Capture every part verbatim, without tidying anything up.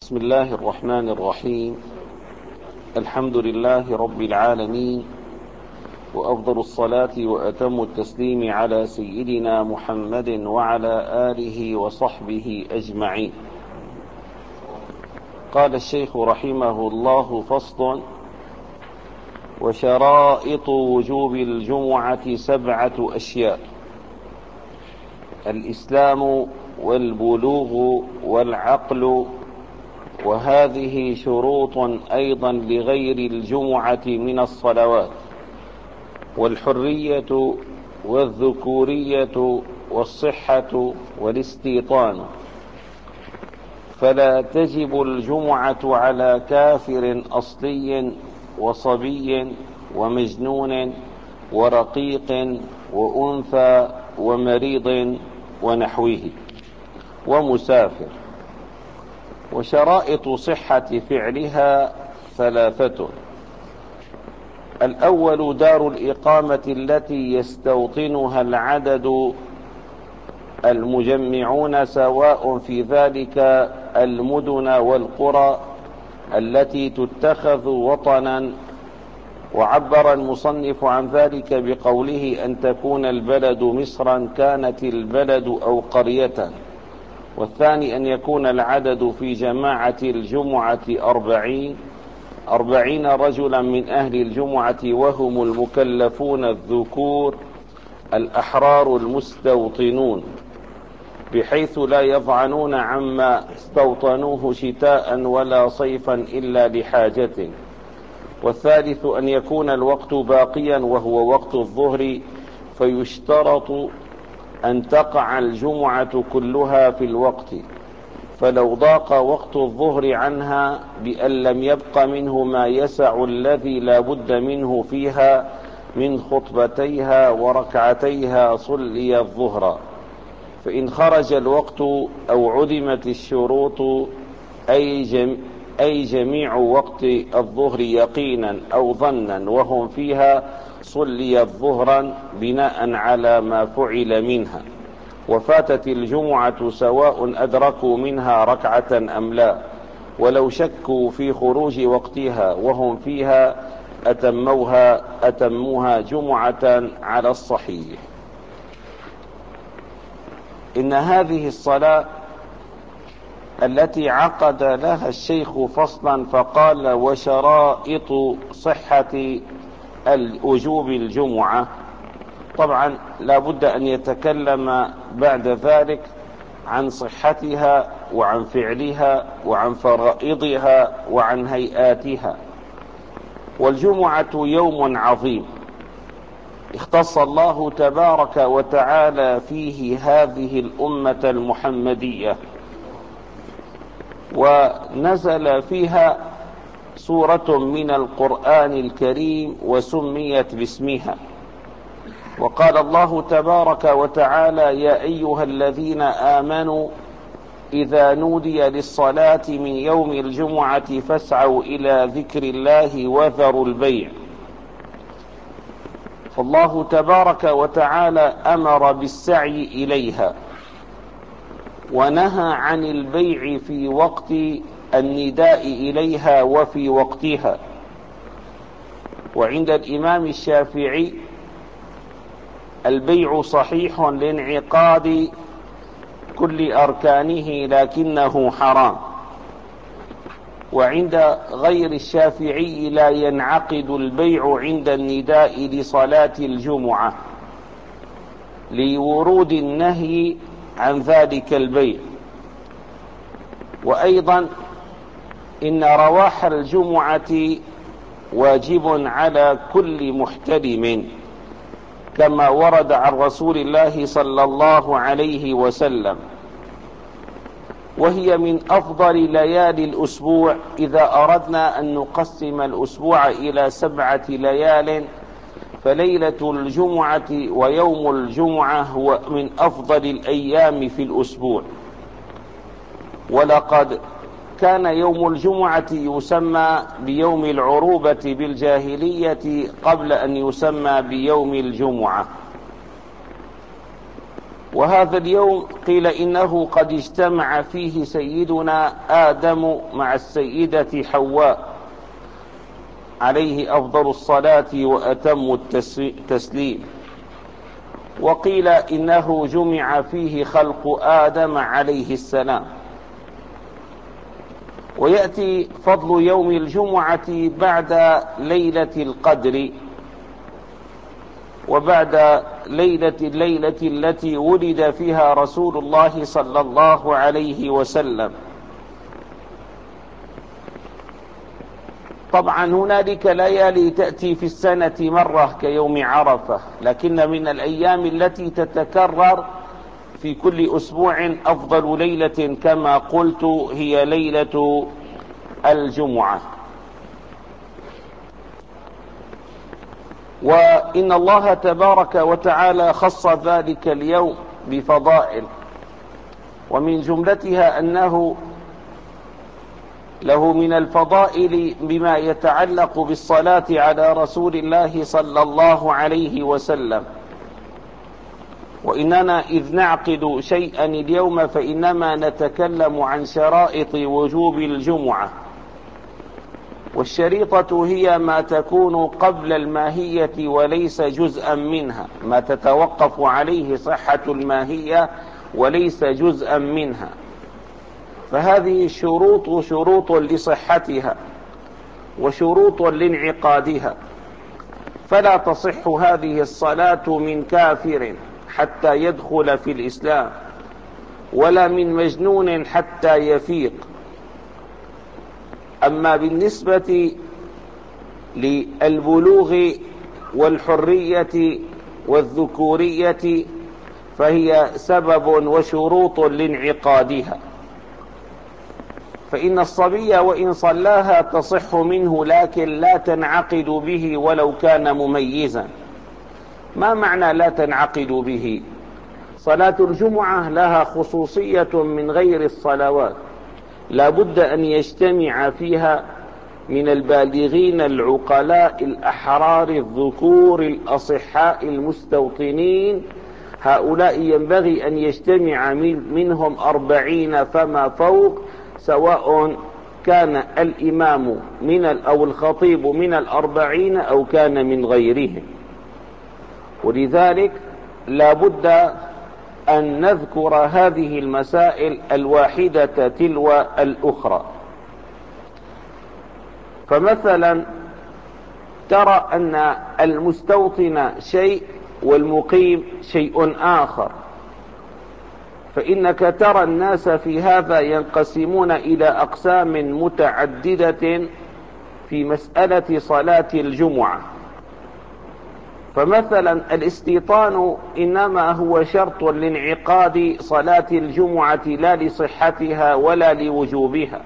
بسم الله الرحمن الرحيم. الحمد لله رب العالمين، وأفضل الصلاة وأتم التسليم على سيدنا محمد وعلى آله وصحبه أجمعين. قال الشيخ رحمه الله: فصل: وشرائط وجوب الجمعة سبعة أشياء: الإسلام والبلوغ والعقل، وهذه شروط أيضا لغير الجمعة من الصلوات: والحرية والذكورية والصحة والاستيطان. فلا تجب الجمعة على كافر أصلي وصبي ومجنون ورقيق وأنثى ومريض ونحوه ومسافر. وشرائط صحة فعلها ثلاثة: الأول دار الإقامة التي يستوطنها العدد المجمعون، سواء في ذلك المدن والقرى التي تتخذ وطنا. وعبر المصنف عن ذلك بقوله: أن تكون البلد مصرا كانت البلد أو قرية. والثاني أن يكون العدد في جماعة الجمعة أربعين أربعين رجلا من أهل الجمعة، وهم المكلفون الذكور الأحرار المستوطنون، بحيث لا يضعنون عما استوطنوه شتاء ولا صيفا إلا لحاجة. والثالث أن يكون الوقت باقيا وهو وقت الظهر، فيشترط أن تقع الجمعة كلها في الوقت، فلو ضاق وقت الظهر عنها بأن لم يبق منه ما يسع الذي لا بد منه فيها من خطبتيها وركعتيها صلي الظهر. فإن خرج الوقت أو عدمت الشروط، أي, جم أي جميع وقت الظهر يقينا أو ظنا وهم فيها، صلي الظهر بناء على ما فعل منها. وفاتت الجمعة سواء أدركوا منها ركعة أم لا، ولو شكوا في خروج وقتها وهم فيها أتموها أتموها جمعة على الصحيح. إن هذه الصلاة التي عقد لها الشيخ فصلا فقال: وشرائط صحة وجوب الجمعة، طبعا لا بد أن يتكلم بعد ذلك عن صحتها وعن فعلها وعن فرائضها وعن هيئاتها. والجمعة يوم عظيم اختص الله تبارك وتعالى فيه هذه الأمة المحمدية، ونزل فيها سورة من القرآن الكريم وسميت باسمها. وقال الله تبارك وتعالى: يا أيها الذين آمنوا إذا نودي للصلاة من يوم الجمعة فاسعوا إلى ذكر الله وذروا البيع. فالله تبارك وتعالى أمر بالسعي إليها، ونهى عن البيع في وقت النداء إليها وفي وقتها. وعند الإمام الشافعي البيع صحيح لانعقاد كل أركانه لكنه حرام. وعند غير الشافعي لا ينعقد البيع عند النداء لصلاة الجمعة لورود النهي عن ذلك البيع. وأيضا إن رواح الجمعة واجب على كل محتلم، كما ورد عن رسول الله صلى الله عليه وسلم. وهي من أفضل ليالي الأسبوع إذا أردنا أن نقسم الأسبوع إلى سبعة ليال، فليلة الجمعة ويوم الجمعة هو من أفضل الأيام في الأسبوع. ولقد كان يوم الجمعة يسمى بيوم العروبة بالجاهلية قبل أن يسمى بيوم الجمعة. وهذا اليوم قيل إنه قد اجتمع فيه سيدنا آدم مع السيدة حواء عليه أفضل الصلاة وأتم التسليم، وقيل إنه جمع فيه خلق آدم عليه السلام. ويأتي فضل يوم الجمعة بعد ليلة القدر وبعد ليلة الليلة التي ولد فيها رسول الله صلى الله عليه وسلم. طبعا هنالك ليالي تأتي في السنة مرة كيوم عرفة، لكن من الأيام التي تتكرر في كل أسبوع أفضل ليلة كما قلت هي ليلة الجمعة. وإن الله تبارك وتعالى خص ذلك اليوم بفضائل، ومن جملتها أنه له من الفضائل بما يتعلق بالصلاة على رسول الله صلى الله عليه وسلم. وإننا إذ نعقد شيئا اليوم فإنما نتكلم عن شرائط وجوب الجمعة، والشريطة هي ما تكون قبل الماهية وليس جزءا منها، ما تتوقف عليه صحة الماهية وليس جزءا منها. فهذه الشروط شروط لصحتها وشروط لانعقادها، فلا تصح هذه الصلاة من كافر حتى يدخل في الإسلام، ولا من مجنون حتى يفيق. أما بالنسبة للبلوغ والحرية والذكورية فهي سبب وشروط لانعقادها، فإن الصبي وإن صلاها تصح منه لكن لا تنعقد به ولو كان مميزا. ما معنى لا تنعقد به؟ صلاة الجمعة لها خصوصية من غير الصلوات، لا بد أن يجتمع فيها من البالغين العقلاء الأحرار الذكور الأصحاء المستوطنين، هؤلاء ينبغي أن يجتمع منهم أربعين فما فوق، سواء كان الإمام من أو الخطيب من الأربعين أو كان من غيرهم. ولذلك لا بد أن نذكر هذه المسائل الواحدة تلو الأخرى. فمثلا ترى أن المستوطن شيء والمقيم شيء آخر، فإنك ترى الناس في هذا ينقسمون إلى أقسام متعددة في مسألة صلاة الجمعة. فمثلا الاستيطان إنما هو شرط لانعقاد صلاة الجمعة لا لصحتها ولا لوجوبها،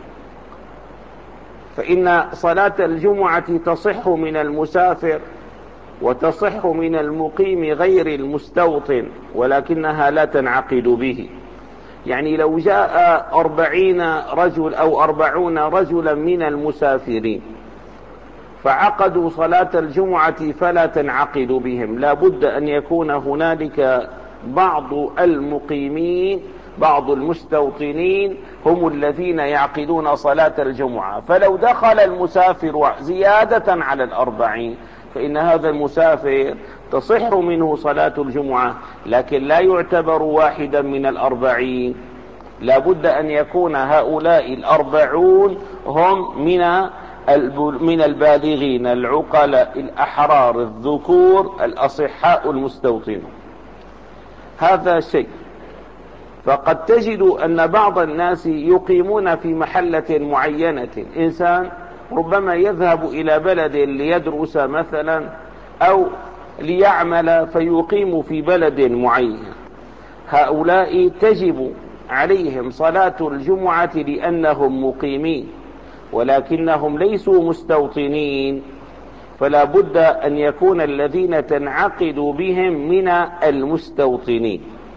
فإن صلاة الجمعة تصح من المسافر وتصح من المقيم غير المستوطن، ولكنها لا تنعقد به. يعني لو جاء أربعين رجل أو أربعون رجلا من المسافرين فعقدوا صلاة الجمعة فلا تنعقد بهم، لا بد أن يكون هنالك بعض المقيمين بعض المستوطنين هم الذين يعقدون صلاة الجمعة. فلو دخل المسافر زيادة على الأربعين فإن هذا المسافر تصح منه صلاة الجمعة، لكن لا يعتبر واحدا من الأربعين، لا بد أن يكون هؤلاء الأربعون هم من من البالغين العقلاء الأحرار الذكور الأصحاء المستوطنون. هذا شيء. فقد تجد أن بعض الناس يقيمون في محلة معينة، إنسان ربما يذهب إلى بلد ليدرس مثلا أو ليعمل فيقيم في بلد معين، هؤلاء تجب عليهم صلاة الجمعة لأنهم مقيمين، ولكنهم ليسوا مستوطنين، فلا بد أن يكون الذين تنعقد بهم من المستوطنين.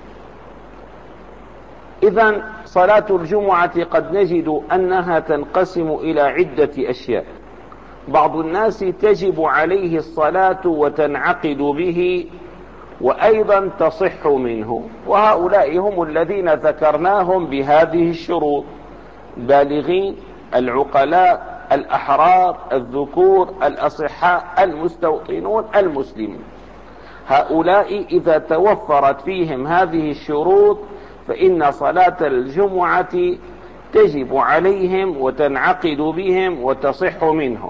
إذن صلاة الجمعة قد نجد أنها تنقسم إلى عدة أشياء. بعض الناس تجب عليه الصلاة وتنعقد به وأيضا تصح منه. وهؤلاء هم الذين ذكرناهم بهذه الشروط: بالغين، العقلاء، الأحرار، الذكور، الأصحاء، المستوطنون، المسلمون. هؤلاء إذا توفرت فيهم هذه الشروط فإن صلاة الجمعة تجب عليهم وتنعقد بهم وتصح منهم.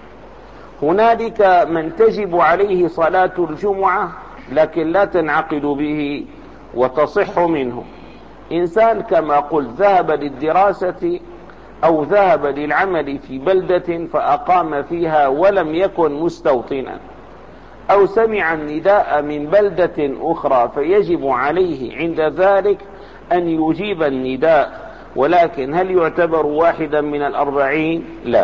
هنالك من تجب عليه صلاة الجمعة لكن لا تنعقد به وتصح منه. إنسان كما قلت ذهب للدراسة أو ذهب للعمل في بلدة فأقام فيها ولم يكن مستوطنا، أو سمع النداء من بلدة أخرى فيجب عليه عند ذلك أن يجيب النداء، ولكن هل يعتبر واحدا من الأربعين؟ لا.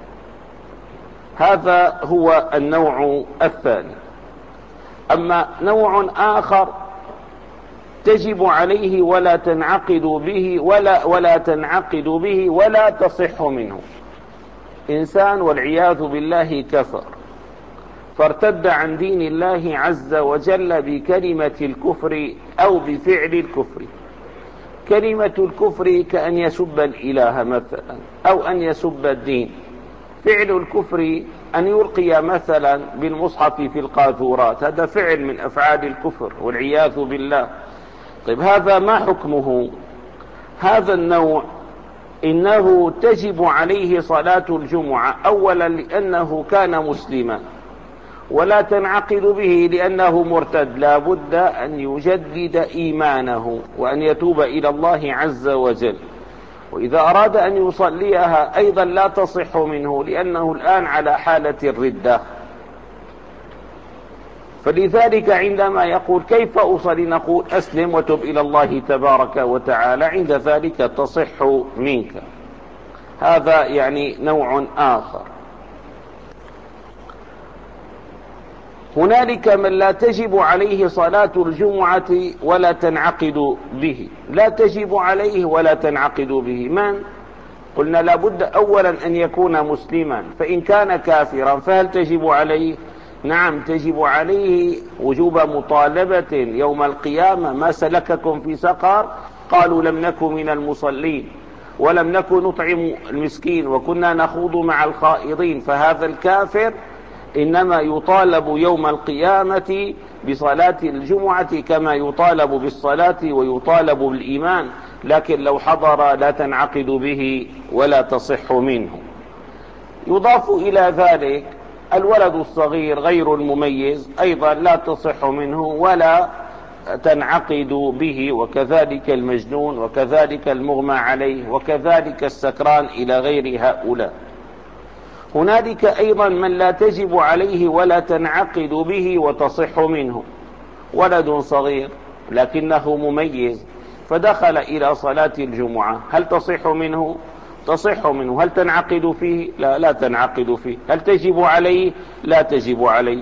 هذا هو النوع الثاني. أما نوع آخر تجب عليه ولا تنعقد به ولا ولا تنعقد به ولا تصح منه. إنسان والعياذ بالله كفر فارتد عن دين الله عز وجل بكلمة الكفر أو بفعل الكفر. كلمة الكفر كأن يسب الإله مثلا أو أن يسب الدين. فعل الكفر أن يلقي مثلا بالمصحف في القاذورات، هذا فعل من أفعال الكفر والعياذ بالله. طيب هذا ما حكمه؟ هذا النوع إنه تجب عليه صلاة الجمعة، أولا لأنه كان مسلما، ولا تنعقد به لأنه مرتد، لا بد أن يجدد إيمانه وأن يتوب إلى الله عز وجل. وإذا أراد أن يصليها أيضا لا تصح منه لأنه الآن على حالة الردة. فلذلك عندما يقول كيف أصلي نقول أسلم وتب إلى الله تبارك وتعالى، عند ذلك تصح منك. هذا يعني نوع آخر. هنالك من لا تجب عليه صلاة الجمعة ولا تنعقد به. لا تجب عليه ولا تنعقد به من؟ قلنا لابد أولا أن يكون مسلما، فإن كان كافرا فهل تجب عليه؟ نعم تجب عليه وجوب مطالبة يوم القيامة: ما سلككم في سقر؟ قالوا لم نكن من المصلين ولم نكن نطعم المسكين وكنا نخوض مع الخائضين. فهذا الكافر إنما يطالب يوم القيامة بصلاة الجمعة كما يطالب بالصلاة ويطالب بالإيمان، لكن لو حضر لا تنعقد به ولا تصح منه. يضاف إلى ذلك الولد الصغير غير المميز أيضا لا تصح منه ولا تنعقد به، وكذلك المجنون، وكذلك المغمى عليه، وكذلك السكران، إلى غير هؤلاء. هنالك أيضا من لا تجب عليه ولا تنعقد به وتصح منه: ولد صغير لكنه مميز فدخل إلى صلاة الجمعة، هل تصح منه؟ تصح منه. هل تنعقد فيه؟ لا لا تنعقد فيه. هل تجب عليه؟ لا تجب عليه.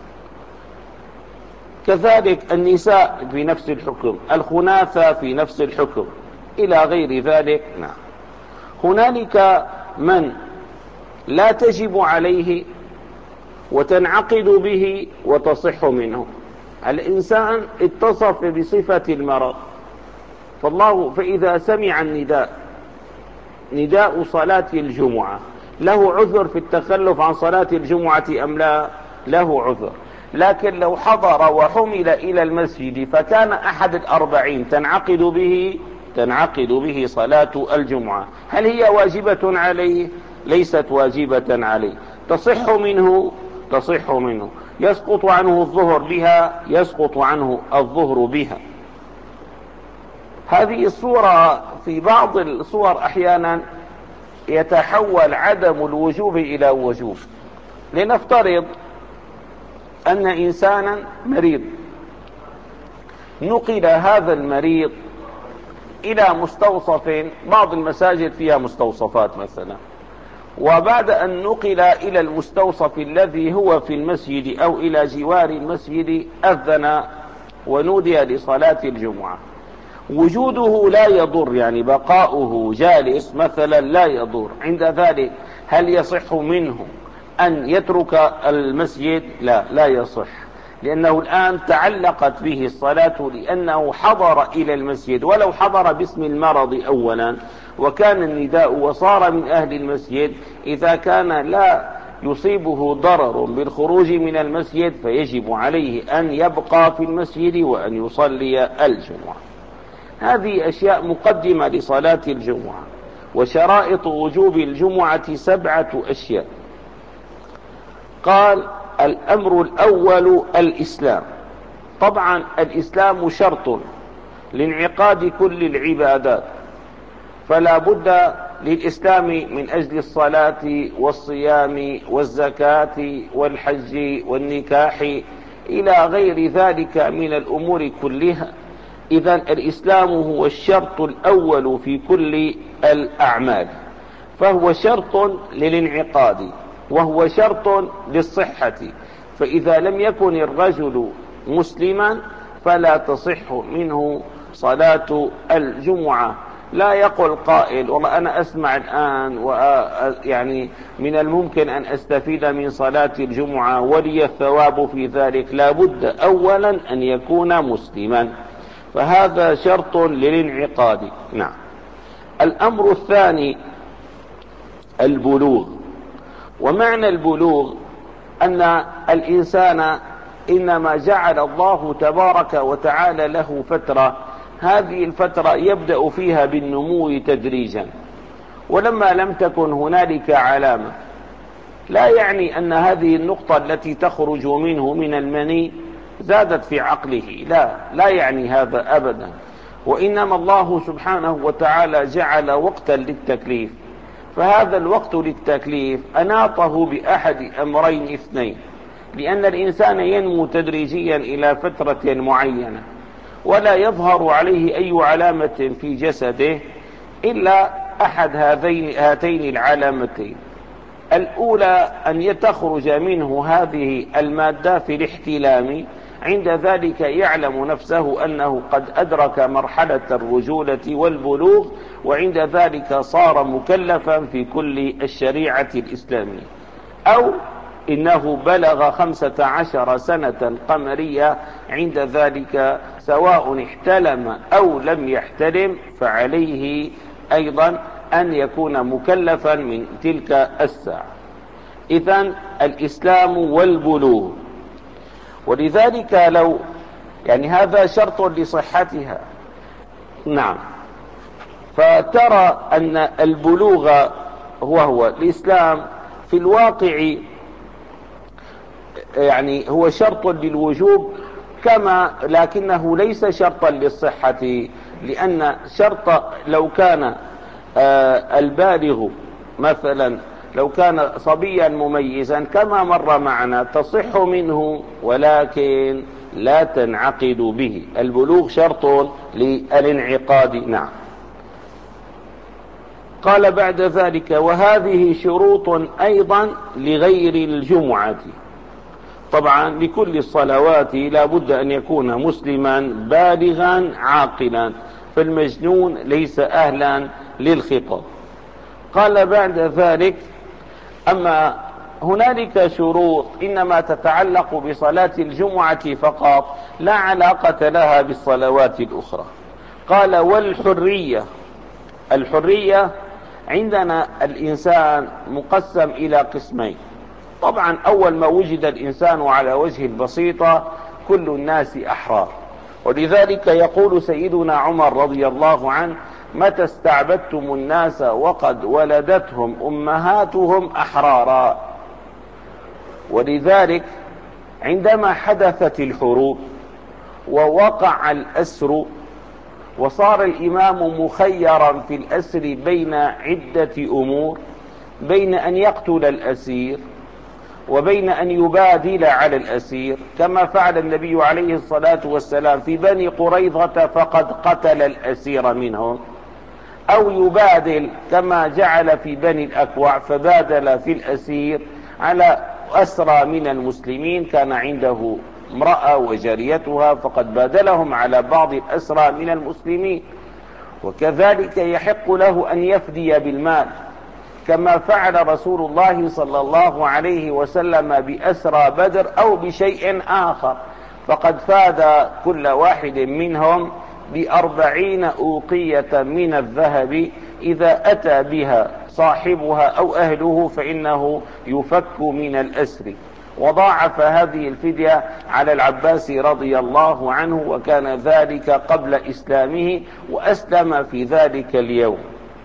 كذلك النساء في نفس الحكم، الخناثة في نفس الحكم، إلى غير ذلك. نعم. هنالك من لا تجب عليه وتنعقد به وتصح منه. الإنسان اتصف بصفة المرض، فالله فإذا سمع النداء نداء صلاة الجمعة له عذر في التخلف عن صلاة الجمعة أم لا؟ له عذر. لكن لو حضر وحمل إلى المسجد فكان أحد الأربعين تنعقد به تنعقد به صلاة الجمعة. هل هي واجبة عليه؟ ليست واجبة عليه. تصح منه؟ تصح منه. يسقط عنه الظهر بها؟ يسقط عنه الظهر بها. هذه الصورة في بعض الصور أحيانا يتحول عدم الوجوب إلى وجوب. لنفترض أن إنسانا مريض، نقل هذا المريض إلى مستوصف، بعض المساجد فيها مستوصفات مثلا، وبعد أن نقل إلى المستوصف الذي هو في المسجد أو إلى جوار المسجد أذن ونودي لصلاة الجمعة. وجوده لا يضر، يعني بقاؤه جالس مثلا لا يضر. عند ذلك هل يصح منه أن يترك المسجد؟ لا لا يصح. لأنه الآن تعلقت به الصلاة، لأنه حضر إلى المسجد، ولو حضر باسم المرض أولا وكان النداء وصار من أهل المسجد، إذا كان لا يصيبه ضرر بالخروج من المسجد فيجب عليه أن يبقى في المسجد وأن يصلي الجمعة. هذه أشياء مقدمة لصلاة الجمعة. وشرائط وجوب الجمعة سبعة أشياء. قال: الأمر الأول الإسلام. طبعا الإسلام شرط لانعقاد كل العبادات، فلا بد للإسلام من أجل الصلاة والصيام والزكاة والحج والنكاح إلى غير ذلك من الأمور كلها. إذن الإسلام هو الشرط الأول في كل الأعمال، فهو شرط للانعقاد وهو شرط للصحة. فإذا لم يكن الرجل مسلما فلا تصح منه صلاة الجمعة. لا يقول قائل: والله أنا أسمع الآن ويعني من الممكن أن أستفيد من صلاة الجمعة ولي الثواب في ذلك. لا بد أولا أن يكون مسلما، فهذا شرط للانعقاد. نعم. الأمر الثاني البلوغ. ومعنى البلوغ أن الإنسان إنما جعل الله تبارك وتعالى له فترة، هذه الفترة يبدأ فيها بالنمو تدريجا، ولما لم تكن هنالك علامة، لا يعني أن هذه النقطة التي تخرج منه من المني زادت في عقله، لا لا يعني هذا أبدا. وإنما الله سبحانه وتعالى جعل وقتا للتكليف، فهذا الوقت للتكليف أناطه بأحد أمرين اثنين: لأن الإنسان ينمو تدريجيا إلى فترة معينة ولا يظهر عليه أي علامة في جسده إلا أحد هذين هاتين العلامتين. الأولى أن يتخرج منه هذه المادة في الاحتلام، عند ذلك يعلم نفسه أنه قد أدرك مرحلة الرجولة والبلوغ، وعند ذلك صار مكلفا في كل الشريعة الإسلامية. أو إنه بلغ خمسة عشر سنة قمرية، عند ذلك سواء احتلم أو لم يحتلم فعليه أيضا أن يكون مكلفا من تلك الساعة. إذن الإسلام والبلوغ. ولذلك لو يعني هذا شرط لصحتها. نعم. فترى أن البلوغ هو هو الإسلام في الواقع يعني هو شرط للوجوب كما، لكنه ليس شرطا للصحة، لأن شرط لو كان آه البالغ مثلا لو كان صبيا مميزا كما مر معنا تصح منه ولكن لا تنعقد به. البلوغ شرط للانعقاد. نعم. قال بعد ذلك: وهذه شروط أيضا لغير الجمعة. طبعا لكل الصلوات لا بد أن يكون مسلما بالغا عاقلا، فالمجنون ليس أهلا للخطاب. قال بعد ذلك: أما هنالك شروط إنما تتعلق بصلاة الجمعة فقط، لا علاقة لها بالصلوات الأخرى. قال: والحرية. الحرية عندنا الإنسان مقسم إلى قسمين. طبعا أول ما وجد الإنسان على وجه البسيطة كل الناس أحرار، ولذلك يقول سيدنا عمر رضي الله عنه: متى استعبدتم الناس وقد ولدتهم أمهاتهم أحرارا. ولذلك عندما حدثت الحروب ووقع الأسر وصار الإمام مخيرا في الأسر بين عدة أمور، بين أن يقتل الأسير وبين أن يبادل على الأسير كما فعل النبي عليه الصلاة والسلام في بني قريظة فقد قتل الأسير منهم، أو يبادل كما جعل في بني الأكوع فبادل في الأسير على أسرى من المسلمين، كان عنده امرأة وجاريتها فقد بادلهم على بعض الأسرى من المسلمين. وكذلك يحق له أن يفدي بالمال كما فعل رسول الله صلى الله عليه وسلم بأسرى بدر أو بشيء آخر. فقد فاد كل واحد منهم بأربعين أوقية من الذهب إذا أتى بها صاحبها أو أهله فإنه يفك من الأسر. وضاعف هذه الفدية على العباس رضي الله عنه، وكان ذلك قبل إسلامه، وأسلم في ذلك اليوم.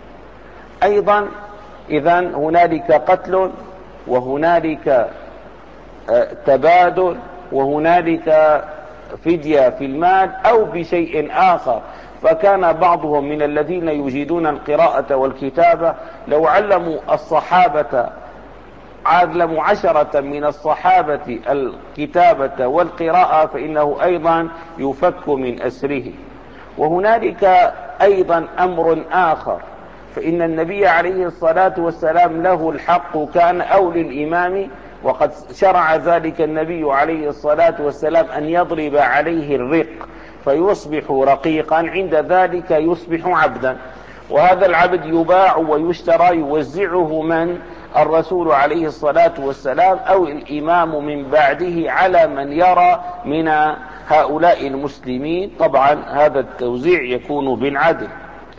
أيضا إذن هنالك قتل، وهنالك تبادل، وهنالك فدية في المال أو بشيء آخر. فكان بعضهم من الذين يجيدون القراءة والكتابة لو علموا الصحابة علموا عشرة من الصحابة الكتابة والقراءة فإنه أيضا يفك من أسره. وهنالك أيضا أمر آخر، فإن النبي عليه الصلاة والسلام له الحق كان أو للإمام، وقد شرع ذلك النبي عليه الصلاة والسلام أن يضرب عليه الرق فيصبح رقيقا، عند ذلك يصبح عبدا، وهذا العبد يباع ويشترى يوزعه من الرسول عليه الصلاة والسلام أو الإمام من بعده على من يرى من هؤلاء المسلمين. طبعا هذا التوزيع يكون بالعدل.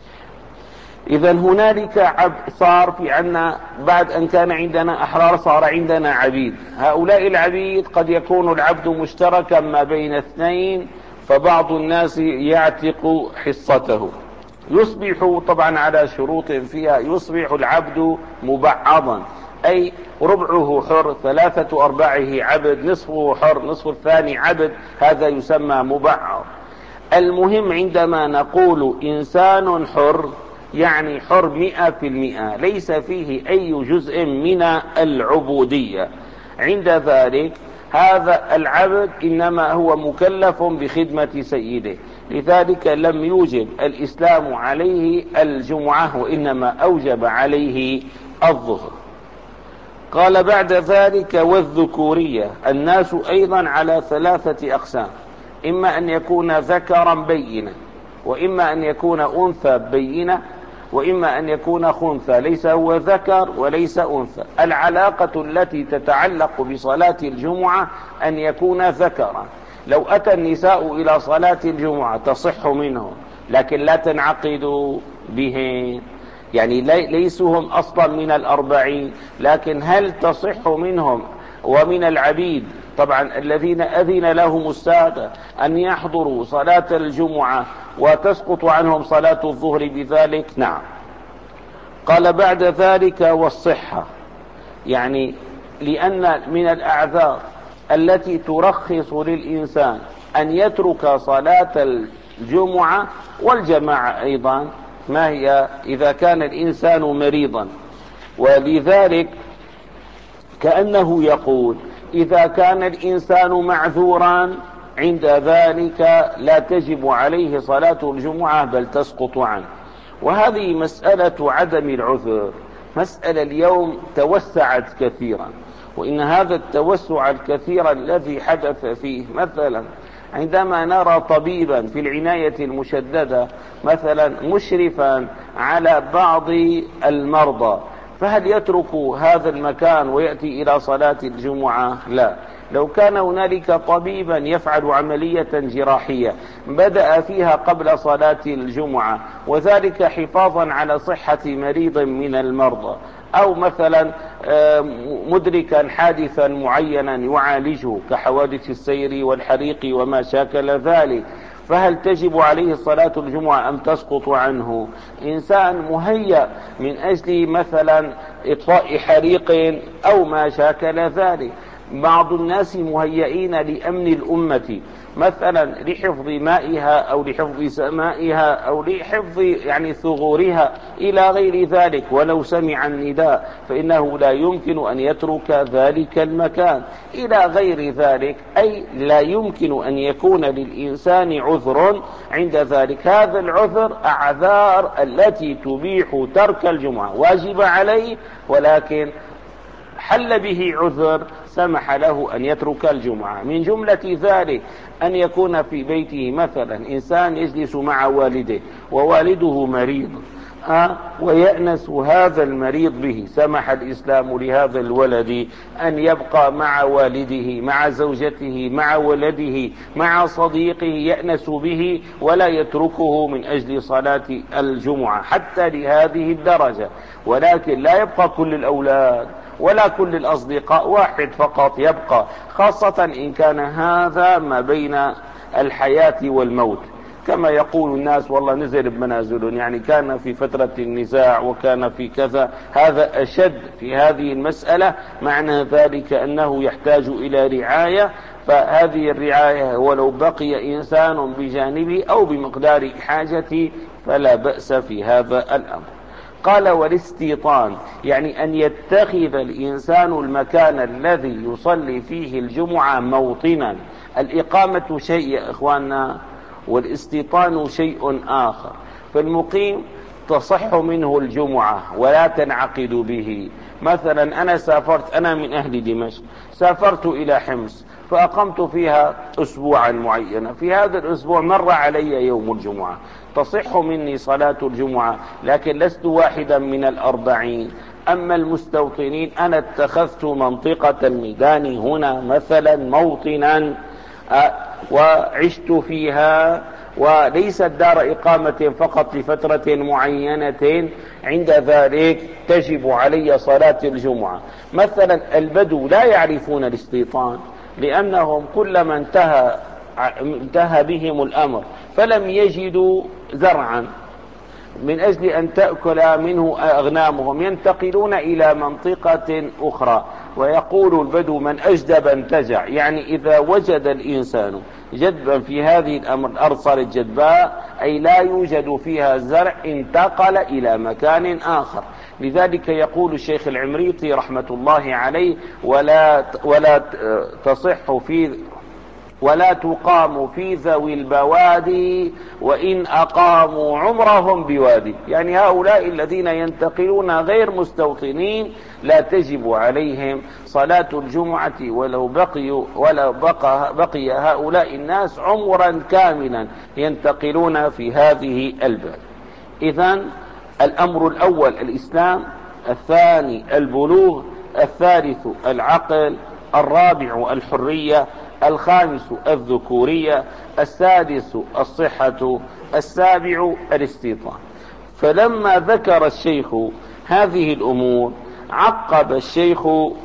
إذا هنالك عبد صار في عنا، بعد أن كان عندنا أحرار صار عندنا عبيد. هؤلاء العبيد قد يكون العبد مشتركا ما بين اثنين، فبعض الناس يعتق حصته، يصبح طبعا على شروط فيها، يصبح العبد مبعضا، أي ربعه حر، ثلاثة أرباعه عبد، نصفه حر، نصف الثاني عبد، هذا يسمى مبعض. المهم عندما نقول إنسان حر يعني حر مئة في المئة، ليس فيه أي جزء من العبودية. عند ذلك هذا العبد إنما هو مكلف بخدمة سيده، لذلك لم يوجب الإسلام عليه الجمعة، وإنما أوجب عليه الظهر. قال بعد ذلك والذكورية. الناس أيضا على ثلاثة أقسام، إما أن يكون ذكرا بينا، وإما أن يكون أنثى بينة، وإما أن يكون خنثى، ليس هو ذكر وليس أنثى. العلاقة التي تتعلق بصلاة الجمعة أن يكون ذكرا. لو أتى النساء إلى صلاة الجمعة تصح منهم، لكن لا تنعقد بهم، يعني ليسوا هم أصلا من الأربعين، لكن هل تصح منهم ومن العبيد طبعا الذين أذن لهم السادة أن يحضروا صلاة الجمعة وتسقط عنهم صلاة الظهر بذلك؟ نعم. قال بعد ذلك والصحة، يعني لأن من الأعذار التي ترخص للإنسان أن يترك صلاة الجمعة والجماعة أيضا، ما هي؟ إذا كان الإنسان مريضا، ولذلك كأنه يقول إذا كان الإنسان معذورا عند ذلك لا تجب عليه صلاة الجمعة بل تسقط عنه. وهذه مسألة عدم العذر مسألة اليوم توسعت كثيرا، وإن هذا التوسع الكثير الذي حدث فيه مثلا عندما نرى طبيبا في العناية المشددة مثلا مشرفا على بعض المرضى، فهل يترك هذا المكان ويأتي إلى صلاة الجمعة؟ لا. لو كان هنالك طبيبا يفعل عملية جراحية بدأ فيها قبل صلاة الجمعة، وذلك حفاظا على صحة مريض من المرضى، أو مثلا مدركا حادثا معينا يعالجه كحوادث السير والحريق وما شاكل ذلك، فهل تجب عليه صلاة الجمعة أم تسقط عنه؟ إنسان مهيأ من أجل مثلا إطفاء حريق أو ما شاكل ذلك. بعض الناس مهيئين لأمن الأمة مثلا لحفظ مائها أو لحفظ سمائها أو لحفظ يعني ثغورها إلى غير ذلك، ولو سمع النداء فإنه لا يمكن أن يترك ذلك المكان إلى غير ذلك، أي لا يمكن أن يكون للإنسان عذر عند ذلك. هذا العذر أعذار التي تبيح ترك الجمعة، واجب عليه ولكن حل به عذر سمح له أن يترك الجمعة. من جملة ذلك أن يكون في بيته مثلا إنسان يجلس مع والده ووالده مريض، أه ويأنس هذا المريض به. سمح الإسلام لهذا الولد أن يبقى مع والده، مع زوجته، مع ولده، مع صديقه، يأنس به ولا يتركه من أجل صلاة الجمعة حتى لهذه الدرجة. ولكن لا يبقى كل الأولاد ولا كل الأصدقاء، واحد فقط يبقى، خاصة إن كان هذا ما بين الحياة والموت. كما يقول الناس والله نزل بمنازل، يعني كان في فترة النزاع وكان في كذا، هذا أشد في هذه المسألة. معنى ذلك أنه يحتاج إلى رعاية، فهذه الرعاية ولو بقي إنسان بجانبه أو بمقدار حاجته فلا بأس في هذا الأمر. قال والاستيطان، يعني أن يتخذ الإنسان المكان الذي يصلي فيه الجمعة موطنا. الإقامة شيء يا إخواننا، والاستيطان شيء آخر. فالمقيم تصح منه الجمعة ولا تنعقد به. مثلا أنا سافرت، أنا من أهل دمشق، سافرت إلى حمص فأقمت فيها أسبوعا معينا، في هذا الأسبوع مر علي يوم الجمعة، تصح مني صلاة الجمعة، لكن لست واحدا من الأربعين. أما المستوطنين، أنا اتخذت منطقة الميدان هنا مثلا موطنا وعشت فيها، وليست دار إقامة فقط لفترة معينة، عند ذلك تجب علي صلاة الجمعة. مثلا البدو لا يعرفون الاستيطان، لأنهم كلما انتهى, انتهى بهم الأمر فلم يجدوا زرعا من أجل أن تأكل منه أغنامهم، ينتقلون إلى منطقة أخرى. ويقول البدو من أجدب انتجع، يعني إذا وجد الإنسان جدبا في هذه الأمر، الأرض صارت جدباء أي لا يوجد فيها زرع، انتقل إلى مكان آخر. لذلك يقول الشيخ العمريطي رحمة الله عليه ولا, ولا تصح في ولا تقام في ذوي البوادي وإن أقاموا عمرهم بوادي، يعني هؤلاء الذين ينتقلون غير مستوطنين لا تجب عليهم صلاة الجمعة ولو بقي ولو بقى, بقي هؤلاء الناس عمرا كاملا ينتقلون في هذه البلاد. إذن الأمر الأول الإسلام، الثاني البلوغ، الثالث العقل، الرابع الحرية، الخامس الذكورية، السادس الصحة، السابع الاستيطان. فلما ذكر الشيخ هذه الأمور عقب الشيخ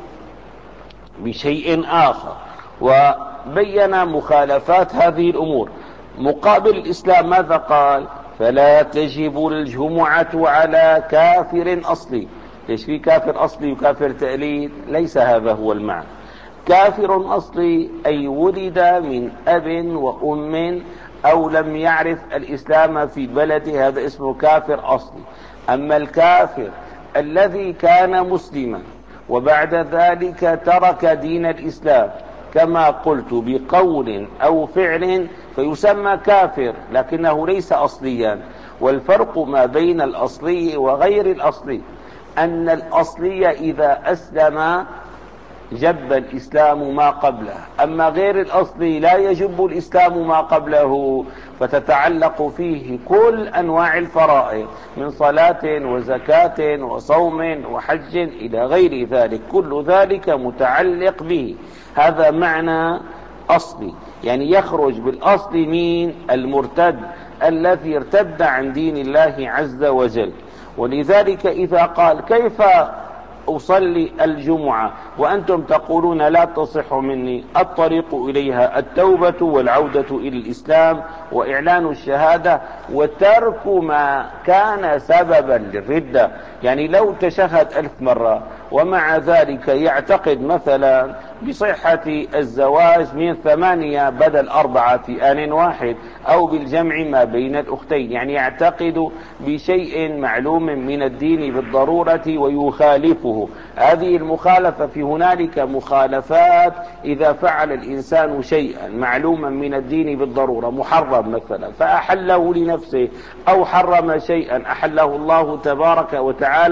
بشيء آخر وبين مخالفات هذه الأمور. مقابل الإسلام ماذا قال؟ فلا تجب الجمعة على كافر أصلي. ليش في كافر أصلي وكافر تأليد؟ ليس هذا هو المعنى. كافر أصلي أي ولد من أب وأم أو لم يعرف الإسلام في بلده، هذا اسمه كافر أصلي. أما الكافر الذي كان مسلما وبعد ذلك ترك دين الإسلام كما قلت بقول أو فعل فيسمى كافر، لكنه ليس أصليا. والفرق ما بين الأصلي وغير الأصلي أن الأصلي إذا أسلم جب الإسلام ما قبله، أما غير الأصلي لا يجب الإسلام ما قبله، فتتعلق فيه كل أنواع الفرائض من صلاة وزكاة وصوم وحج إلى غير ذلك، كل ذلك متعلق به. هذا معنى أصلي، يعني يخرج بالأصل من المرتد الذي ارتد عن دين الله عز وجل. ولذلك إذا قال كيف أصلي الجمعة وأنتم تقولون لا تصح مني، الطريق إليها التوبة والعودة إلى الإسلام وإعلان الشهادة وترك ما كان سببا للردة. يعني لو تشهد ألف مرة ومع ذلك يعتقد مثلا بصحة الزواج من ثمانية بدل أربعة في آن واحد، أو بالجمع ما بين الأختين، يعني يعتقد بشيء معلوم من الدين بالضرورة ويخالفه. هذه المخالفة في هنالك مخالفات إذا فعل الإنسان شيئا معلوما من الدين بالضرورة، محرم مثلا فأحله لنفسه، أو حرم شيئا أحله الله تبارك وتعالى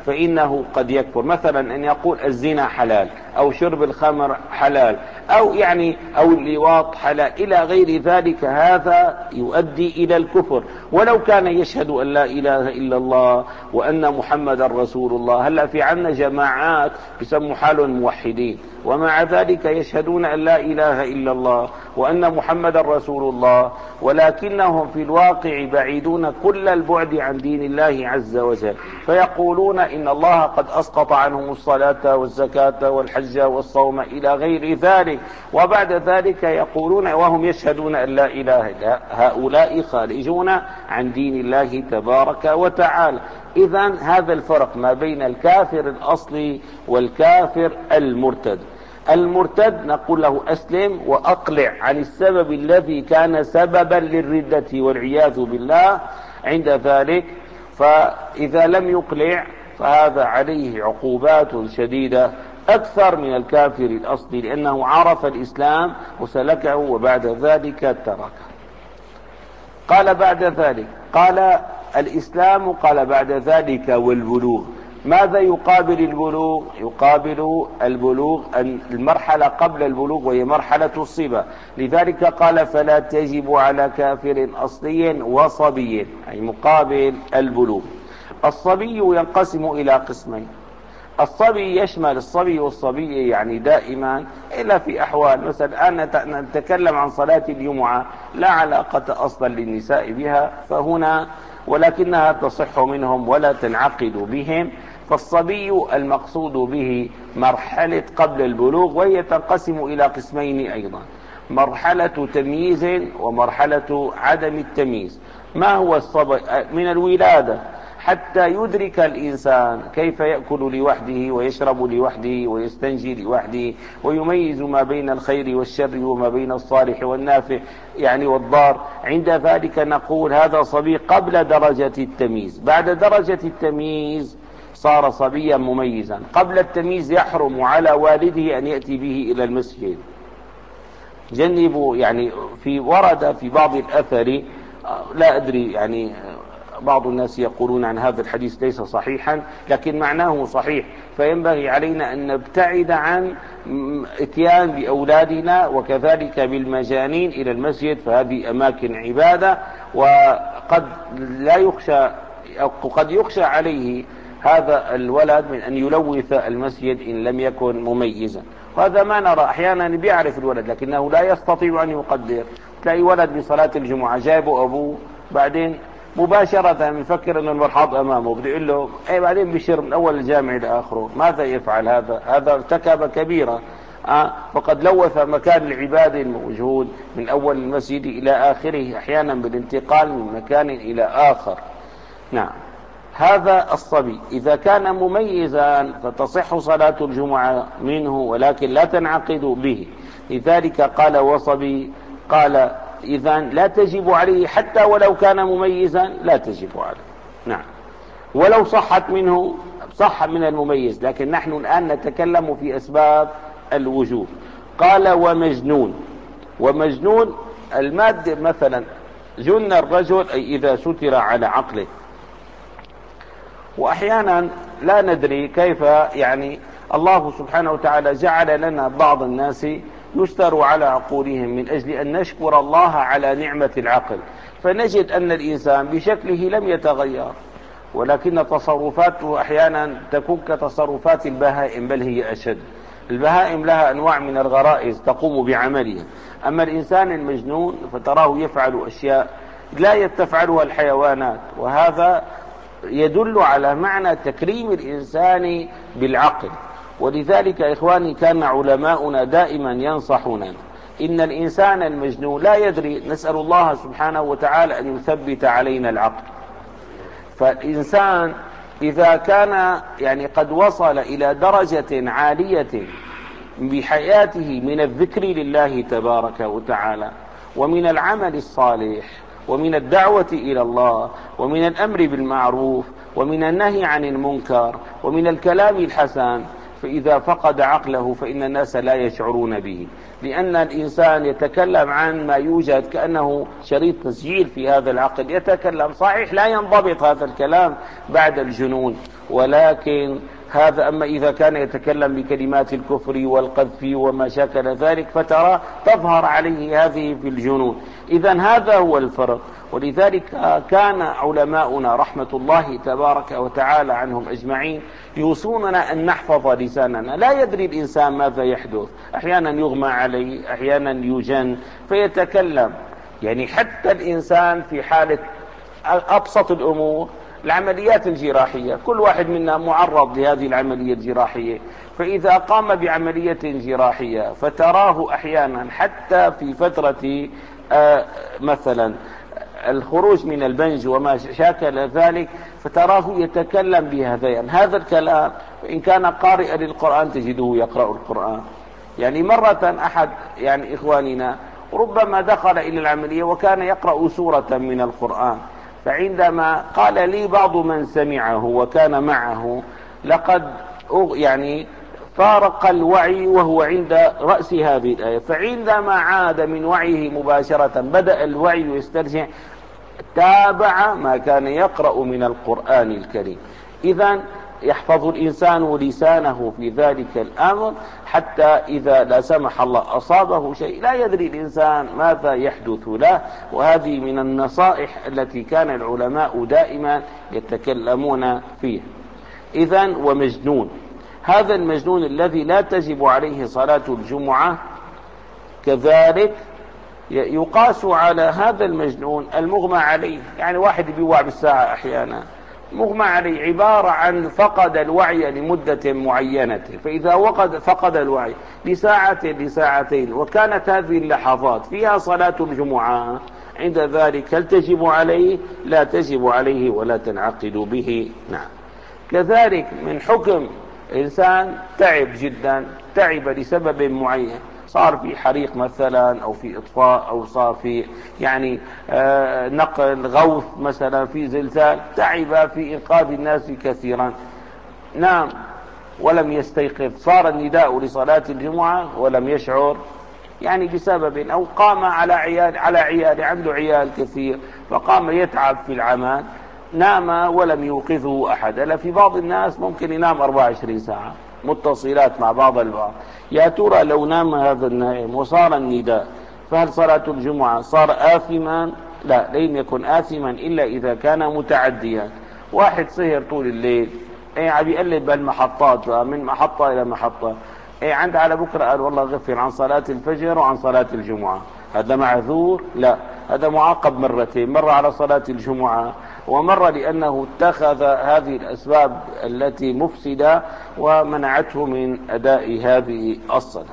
فإنه قد يكفر، مثلا أن يقول الزنا حلال أو شرب الخمر حلال أو يعني أو اللواط حلال إلى غير ذلك، هذا يؤدي إلى الكفر ولو كان يشهد أن لا إله إلا الله وأن محمد رسول الله. هلا في عنا جماعات يسموا حالهم موحدين ومع ذلك يشهدون أن لا إله إلا الله وأن محمد رسول الله، ولكنهم في الواقع بعيدون كل البعد عن دين الله عز وجل، فيقولون إن الله قد أسقط عنهم الصلاة والزكاة والحج والصوم إلى غير ذلك، وبعد ذلك يقولون وهم يشهدون أن لا إله إلا هؤلاء خارجون عن دين الله تبارك وتعالى. إذن هذا الفرق ما بين الكافر الأصلي والكافر المرتد. المرتد نقول له أسلم وأقلع عن السبب الذي كان سببا للردة والعياذ بالله. عند ذلك فإذا لم يقلع فهذا عليه عقوبات شديدة أكثر من الكافر الأصلي، لأنه عرف الإسلام وسلكه وبعد ذلك تركه. قال بعد ذلك قال الإسلام، قال بعد ذلك والبلوغ. ماذا يقابل البلوغ؟ يقابل البلوغ المرحلة قبل البلوغ وهي مرحلة الصبا، لذلك قال فلا تجب على كافر أصلي وصبي، أي مقابل البلوغ. الصبي ينقسم إلى قسمين، الصبي يشمل الصبي والصبي يعني دائما إلا في أحوال، مثلا الآن نتكلم عن صلاة الجمعة لا علاقة أصلا للنساء بها فهنا، ولكنها تصح منهم ولا تنعقد بهم. فالصبي المقصود به مرحلة قبل البلوغ، وهي تنقسم إلى قسمين أيضا، مرحلة تمييز ومرحلة عدم التمييز. ما هو الصبي؟ من الولادة حتى يدرك الإنسان كيف يأكل لوحده ويشرب لوحده ويستنجي لوحده ويميز ما بين الخير والشر وما بين الصالح والنافع يعني والضار. عند ذلك نقول هذا صبي قبل درجة التمييز. بعد درجة التمييز صار صبيا مميزا. قبل التمييز يحرم على والده أن يأتي به إلى المسجد. جنبوا يعني في ورد في بعض الأثر لا أدري يعني بعض الناس يقولون عن هذا الحديث ليس صحيحا لكن معناه صحيح، فينبغي علينا أن نبتعد عن اتيان بأولادنا وكذلك بالمجانين إلى المسجد، فهذه أماكن عبادة وقد لا يخشى أو قد يخشى عليه هذا الولد من أن يلوث المسجد إن لم يكن مميزا. وهذا ما نرى أحيانا بيعرف الولد لكنه لا يستطيع أن يقدر. تلاقي ولد بصلاة الجمعة جايبه أبوه بعدين مباشرة يفكر أن المرحاض أمامه بده يقول له أي بعدين بشر من أول الجامع إلى آخره. ماذا يفعل هذا؟ هذا ارتكب كبيرة أه؟ فقد لوث مكان العبادة الموجود من أول المسجد إلى آخره أحيانا بالانتقال من مكان إلى آخر. نعم، هذا الصبي إذا كان مميزا فتصح صلاة الجمعة منه ولكن لا تنعقد به. لذلك قال وصبي، قال إذن لا تجب عليه حتى ولو كان مميزا لا تجب عليه. نعم، ولو صحت منه صح من المميز، لكن نحن الآن نتكلم في أسباب الوجوب. قال ومجنون. ومجنون المادة مثلا جن الرجل أي إذا ستر على عقله، وأحيانا لا ندري كيف يعني الله سبحانه وتعالى جعل لنا بعض الناس يستر على عقولهم من أجل أن نشكر الله على نعمة العقل، فنجد أن الإنسان بشكله لم يتغير ولكن تصرفاته أحيانا تكون كتصرفات البهائم بل هي أشد. البهائم لها أنواع من الغرائز تقوم بعملها، أما الإنسان المجنون فتراه يفعل أشياء لا تفعلها الحيوانات، وهذا يدل على معنى تكريم الإنسان بالعقل. ولذلك إخواني كان علماؤنا دائما ينصحوننا إن الإنسان المجنون لا يدري، نسأل الله سبحانه وتعالى أن يثبت علينا العقل. فالإنسان إذا كان يعني قد وصل إلى درجة عالية بحياته من الذكر لله تبارك وتعالى ومن العمل الصالح ومن الدعوة إلى الله ومن الأمر بالمعروف ومن النهي عن المنكر ومن الكلام الحسن، فإذا فقد عقله فإن الناس لا يشعرون به، لأن الإنسان يتكلم عن ما يوجد كأنه شريط تسجيل في هذا العقل، يتكلم صحيح لا ينضبط هذا الكلام بعد الجنون، ولكن هذا أما إذا كان يتكلم بكلمات الكفر والقذف وما شاكل ذلك فترى تظهر عليه هذه في الجنون. إذن هذا هو الفرق. ولذلك كان علماؤنا رحمة الله تبارك وتعالى عنهم أجمعين يوصوننا أن نحفظ لساننا. لا يدري الإنسان ماذا يحدث، أحيانا يغمى عليه، أحيانا يجن فيتكلم. يعني حتى الإنسان في حالة أبسط الأمور، العمليات الجراحية، كل واحد منا معرض لهذه العملية الجراحية، فإذا قام بعملية جراحية فتراه أحيانا حتى في فترة آه مثلا الخروج من البنج وما شاكل ذلك، فتراه يتكلم بهذين هذا الكلام. إن كان قارئا للقرآن تجده يقرأ القرآن. يعني مرة أحد يعني إخواننا ربما دخل إلى العملية وكان يقرأ سورة من القرآن، فعندما قال لي بعض من سمعه وكان معه لقد يعني فارق الوعي وهو عند رأس هذه الآية، فعندما عاد من وعيه مباشرة بدأ الوعي يسترجع، تابع ما كان يقرأ من القرآن الكريم. إذن يحفظ الإنسان لسانه في ذلك الأمر، حتى إذا لا سمح الله أصابه شيء لا يدري الإنسان ماذا يحدث له. وهذه من النصائح التي كان العلماء دائما يتكلمون فيها. إذن ومجنون، هذا المجنون الذي لا تجب عليه صلاة الجمعة كذلك يقاس على هذا المجنون المغمى عليه. يعني واحد بيوع بالساعة أحيانا، مغمى عليه عبارة عن فقد الوعي لمدة معينة، فإذا وقد فقد الوعي لساعة لساعتين وكانت هذه اللحظات فيها صلاة الجمعة، عند ذلك هل تجب عليه؟ لا تجب عليه ولا تنعقد به. نعم. كذلك من حكم إنسان تعب جدا، تعب لسبب معين، صار في حريق مثلا أو في إطفاء أو صار في يعني آه نقل غوث مثلا، في زلزال، تعب في إنقاذ الناس كثيرا، نام ولم يستيقظ، صار النداء لصلاة الجمعة ولم يشعر، يعني بسبب أو قام على عيال على عيال عنده عيال كثير فقام يتعب في العمل، نام ولم يوقظه أحد. ألا في بعض الناس ممكن ينام أربعة وعشرين ساعة متصلات مع بعض البعض. يا ترى لو نام هذا النائم وصار النداء فهل صلاة الجمعة صار آثما؟ لا، لن يكن آثما إلا إذا كان متعديا. واحد سهر طول الليل، ايه عم يقلب بالمحطات من محطة إلى محطة، ايه عند على بكرة قال والله غفل عن صلاة الفجر وعن صلاة الجمعة، هذا معذور؟ لا، هذا معاقب مرتين، مرة على صلاة الجمعة ومرة لأنه اتخذ هذه الأسباب التي مفسدة ومنعته من أداء هذه الصلاة.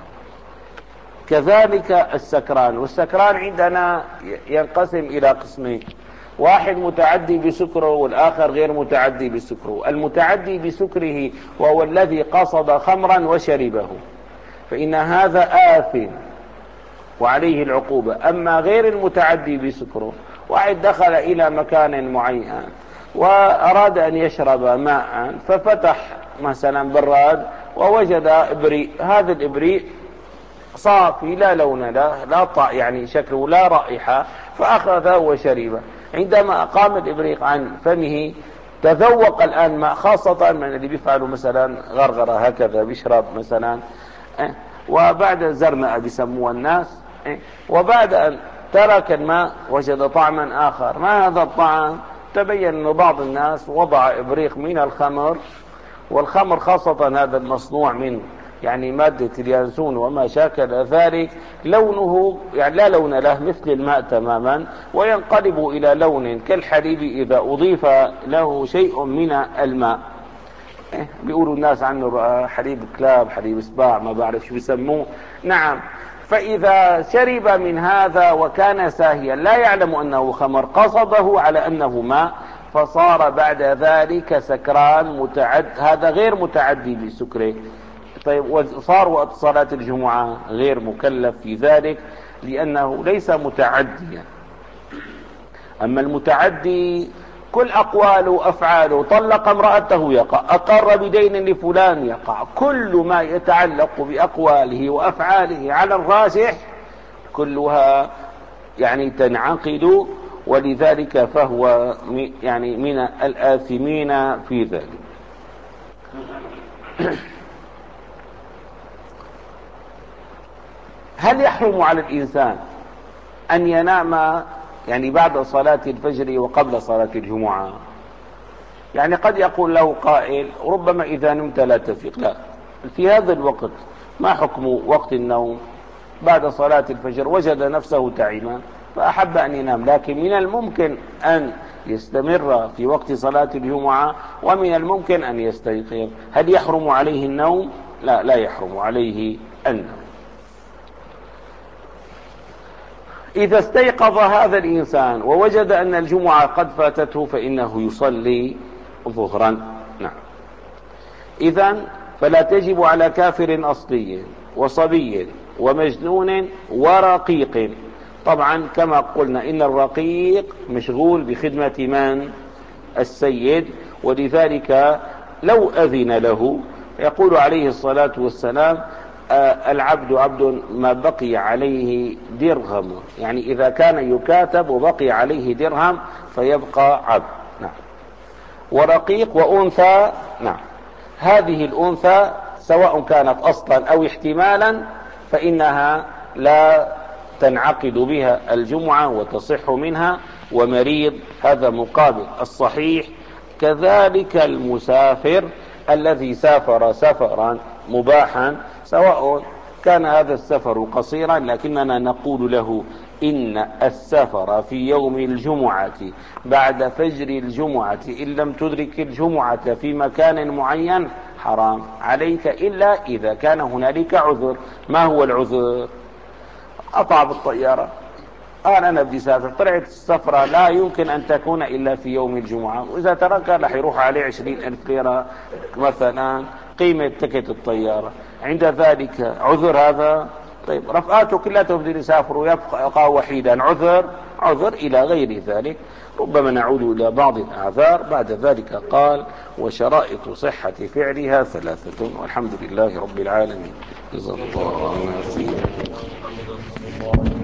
كذلك السكران، والسكران عندنا ينقسم إلى قسمين، واحد متعدي بسكره والآخر غير متعدي بسكره. المتعدي بسكره وهو الذي قصد خمرا وشربه فإن هذا آثم وعليه العقوبة. أما غير المتعدي بسكره، واحد دخل إلى مكان معين وأراد أن يشرب ماء ففتح مثلا براد ووجد إبريق، هذا الإبريق صافي لا لون له لا طعم، يعني شكله لا رائحة، فأخذ وشرب. عندما أقام الإبريق عن فمه تذوق الآن ماء، خاصة من اللي بيفعلوا مثلا غرغرة هكذا بيشرب مثلا، وبعد زرنقة بيسموها الناس، وبعد أن ترك الماء وجد طعما آخر. ما هذا الطعم؟ تبين أن بعض الناس وضع إبريق من الخمر، والخمر خاصة هذا المصنوع من يعني مادة اليانسون وما شاكل ذلك، لونه يعني لا لون له مثل الماء تماما، وينقلب إلى لون كالحليب إذا أضيف له شيء من الماء. إيه بيقولوا الناس عنه بقى حليب كلاب، حليب سباع، ما بعرف شو بيسموه. نعم. فإذا شرب من هذا وكان ساهيا لا يعلم أنه خمر، قصده على أنه ماء، فصار بعد ذلك سكران متعد، هذا غير متعدي بسكره. طيب وصار وقت صلاة الجمعة غير مكلف في ذلك لأنه ليس متعديا. أما المتعدي كل أقواله وأفعاله، طلق امرأته يقع، أقر بدين لفلان يقع، كل ما يتعلق بأقواله وأفعاله على الراجح كلها يعني تنعقد، ولذلك فهو يعني من الآثمين في ذلك. هل يحرم على الإنسان أن ينام يعني بعد صلاة الفجر وقبل صلاة الجمعة؟ يعني قد يقول له قائل ربما إذا نمت لا تفيق. لا، في هذا الوقت ما حكم وقت النوم؟ بعد صلاة الفجر وجد نفسه تعبا فأحب أن ينام، لكن من الممكن أن يستمر في وقت صلاة الجمعة ومن الممكن أن يستيقظ. هل يحرم عليه النوم؟ لا، لا يحرم عليه النوم. إذا استيقظ هذا الإنسان ووجد أن الجمعة قد فاتته فإنه يصلي ظهرا. نعم. إذن فلا تجب على كافر أصلي وصبي ومجنون ورقيق. طبعا كما قلنا إن الرقيق مشغول بخدمة من؟ السيد، ولذلك لو أذن له يقول عليه الصلاة والسلام آه العبد عبد ما بقي عليه درهم، يعني إذا كان يكاتب وبقي عليه درهم فيبقى عبد. نعم. ورقيق وأنثى. نعم. هذه الأنثى سواء كانت أصلا أو احتمالا فإنها لا تنعقد بها الجمعة وتصح منها، ومريض هذا مقابل الصحيح. كذلك المسافر الذي سافر سفرا مباحا، سواء كان هذا السفر قصيرا لكننا نقول له إن السفر في يوم الجمعة بعد فجر الجمعة إن لم تدرك الجمعة في مكان معين حرام عليك إلا إذا كان هنالك عذر. ما هو العذر؟ قطع بالطيارة، قال أنا بدي سافر، طلعت السفرة لا يمكن أن تكون إلا في يوم الجمعة، وإذا تركها رح يروح عليه عشرين ألف ليرة مثلا قيمة تكت الطيارة، عند ذلك عذر هذا. طيب رفقاته كلها بدهم يسافروا يبقى وحيدا، عذر عذر إلى غير ذلك. ربما نعود إلى بعض الأعذار بعد ذلك. قال وشرائط صحة فعلها ثلاثة، والحمد لله رب العالمين. جزاك الله خيرا.